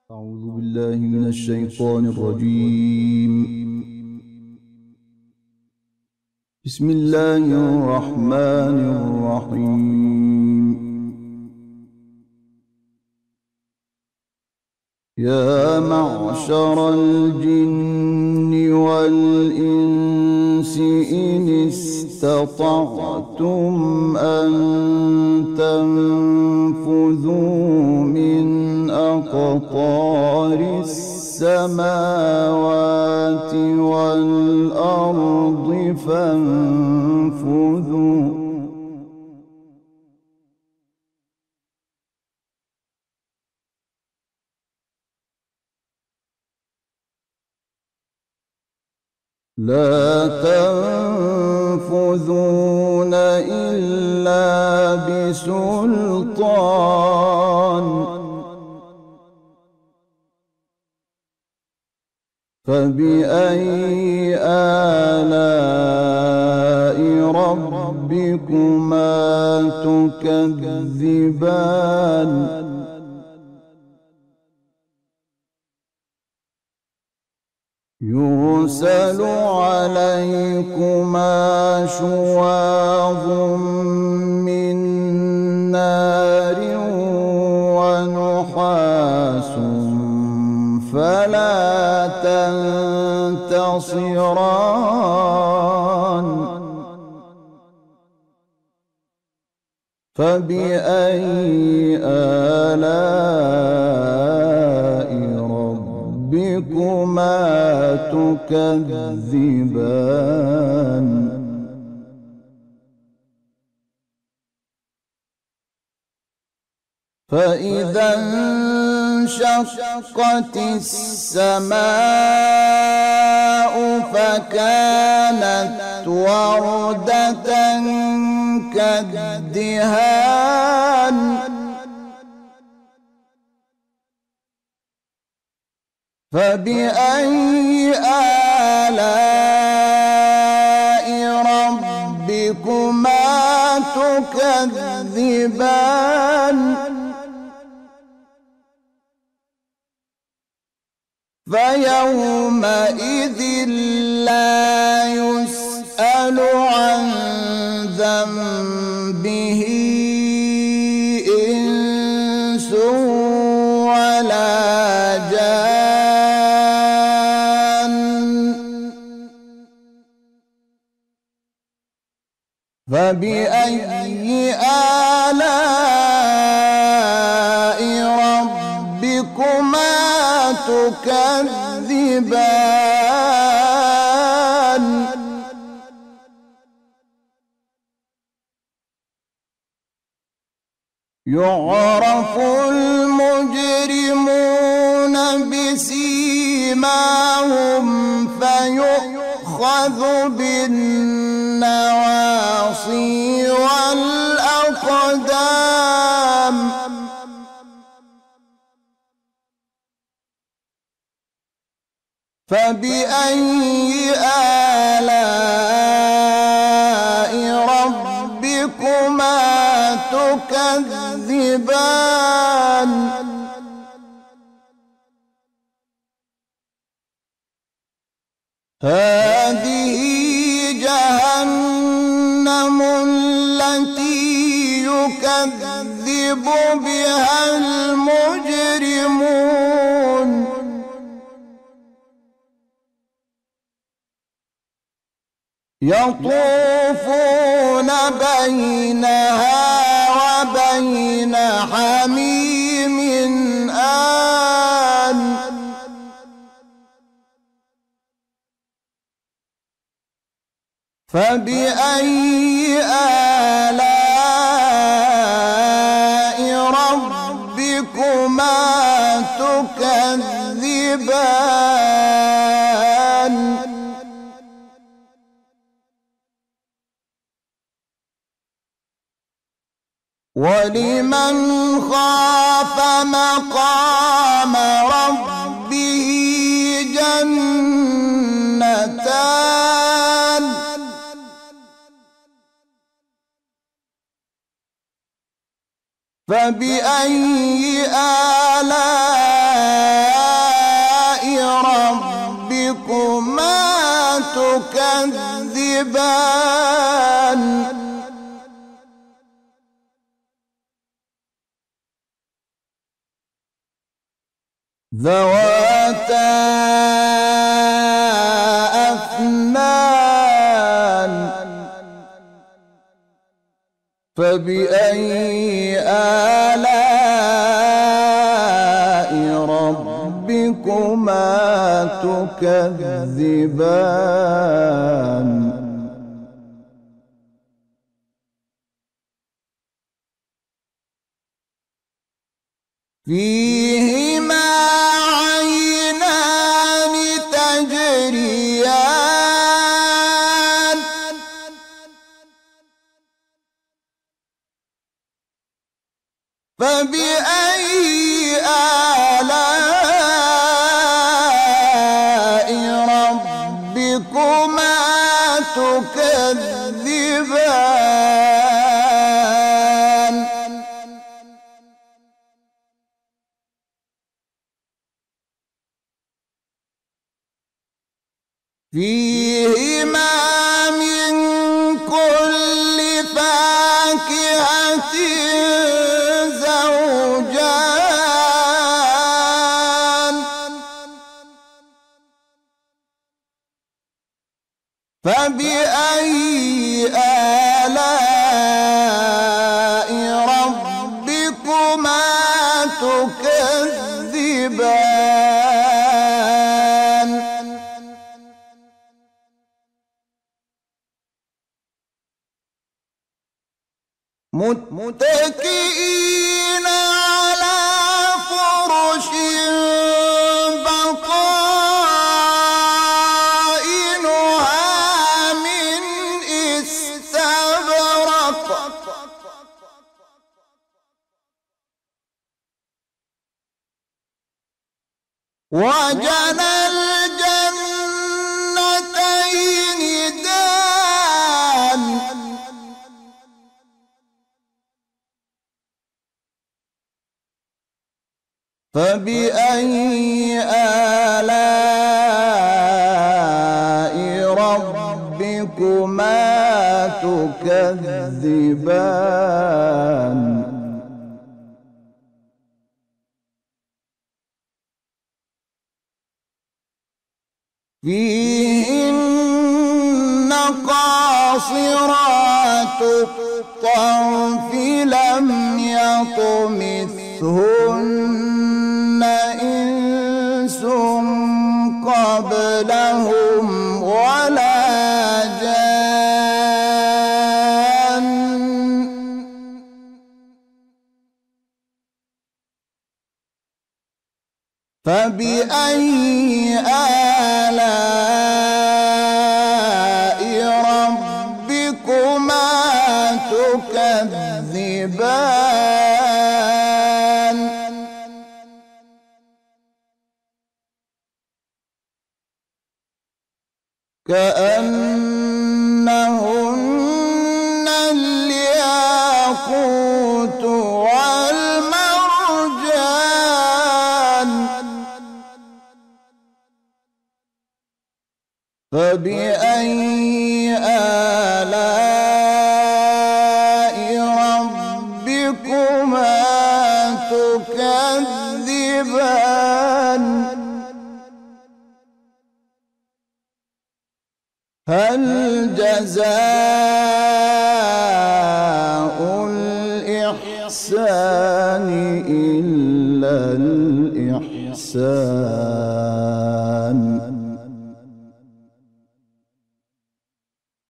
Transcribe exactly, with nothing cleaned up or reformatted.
أعوذ بالله من الشيطان الرجيم. بسم الله الرحمن الرحيم. يا معشر الجن والإنس إن استطعتم أن تنفذوا من أقطار السماوات والأرض فانفذوا لا تنفذون إلا بسلطان فبأي آلاء ربكما تكذبان يرسل عليكما شواظ من نار ونحاس فلا تنتصران فبأي آلاء ربكما تكذبان فإذا انشقت السماء فكانت وردة كالدهان فبأي آلاء ربكما تكذبان فيومئذ لا يسأل عن ذنبه إنس ولا جان فبأي آلاء ربكما تكذبان يعرف المجرمون بسيماهم فيؤخذ بالنواصي والأقدام فبأي آلاء ربكما تكذبان هذه جهنم التي يكذب بها المجرمون يطوفون بينها وبين حميم آن فبأي آلاء ربكما تكذبان ولمن خاف مقام ربه جنتان فبأي آلاء تكذبان ذواتا أفنان فبأي آلاء ربكما تكذبان فيهما عينان تجريان فبأي آلاء ربكما تكذبان فيهما من كل فاكهة زوجان فبأي آلاء ربكما تكذبان متكئين على فرش بطائنها من استبرق وجنى الجنتين دان فبأي آلاء ربكما تكذبان فيهن قاصرات الطرف لم يطمثهن إنس قبلهم ولا جان فبأي آلاء ربكما تكذبان كأنهن الياقوت والمرجان فبأي آلاء ربكما تكذبان هل جزاء الإحسان إلا الإحسان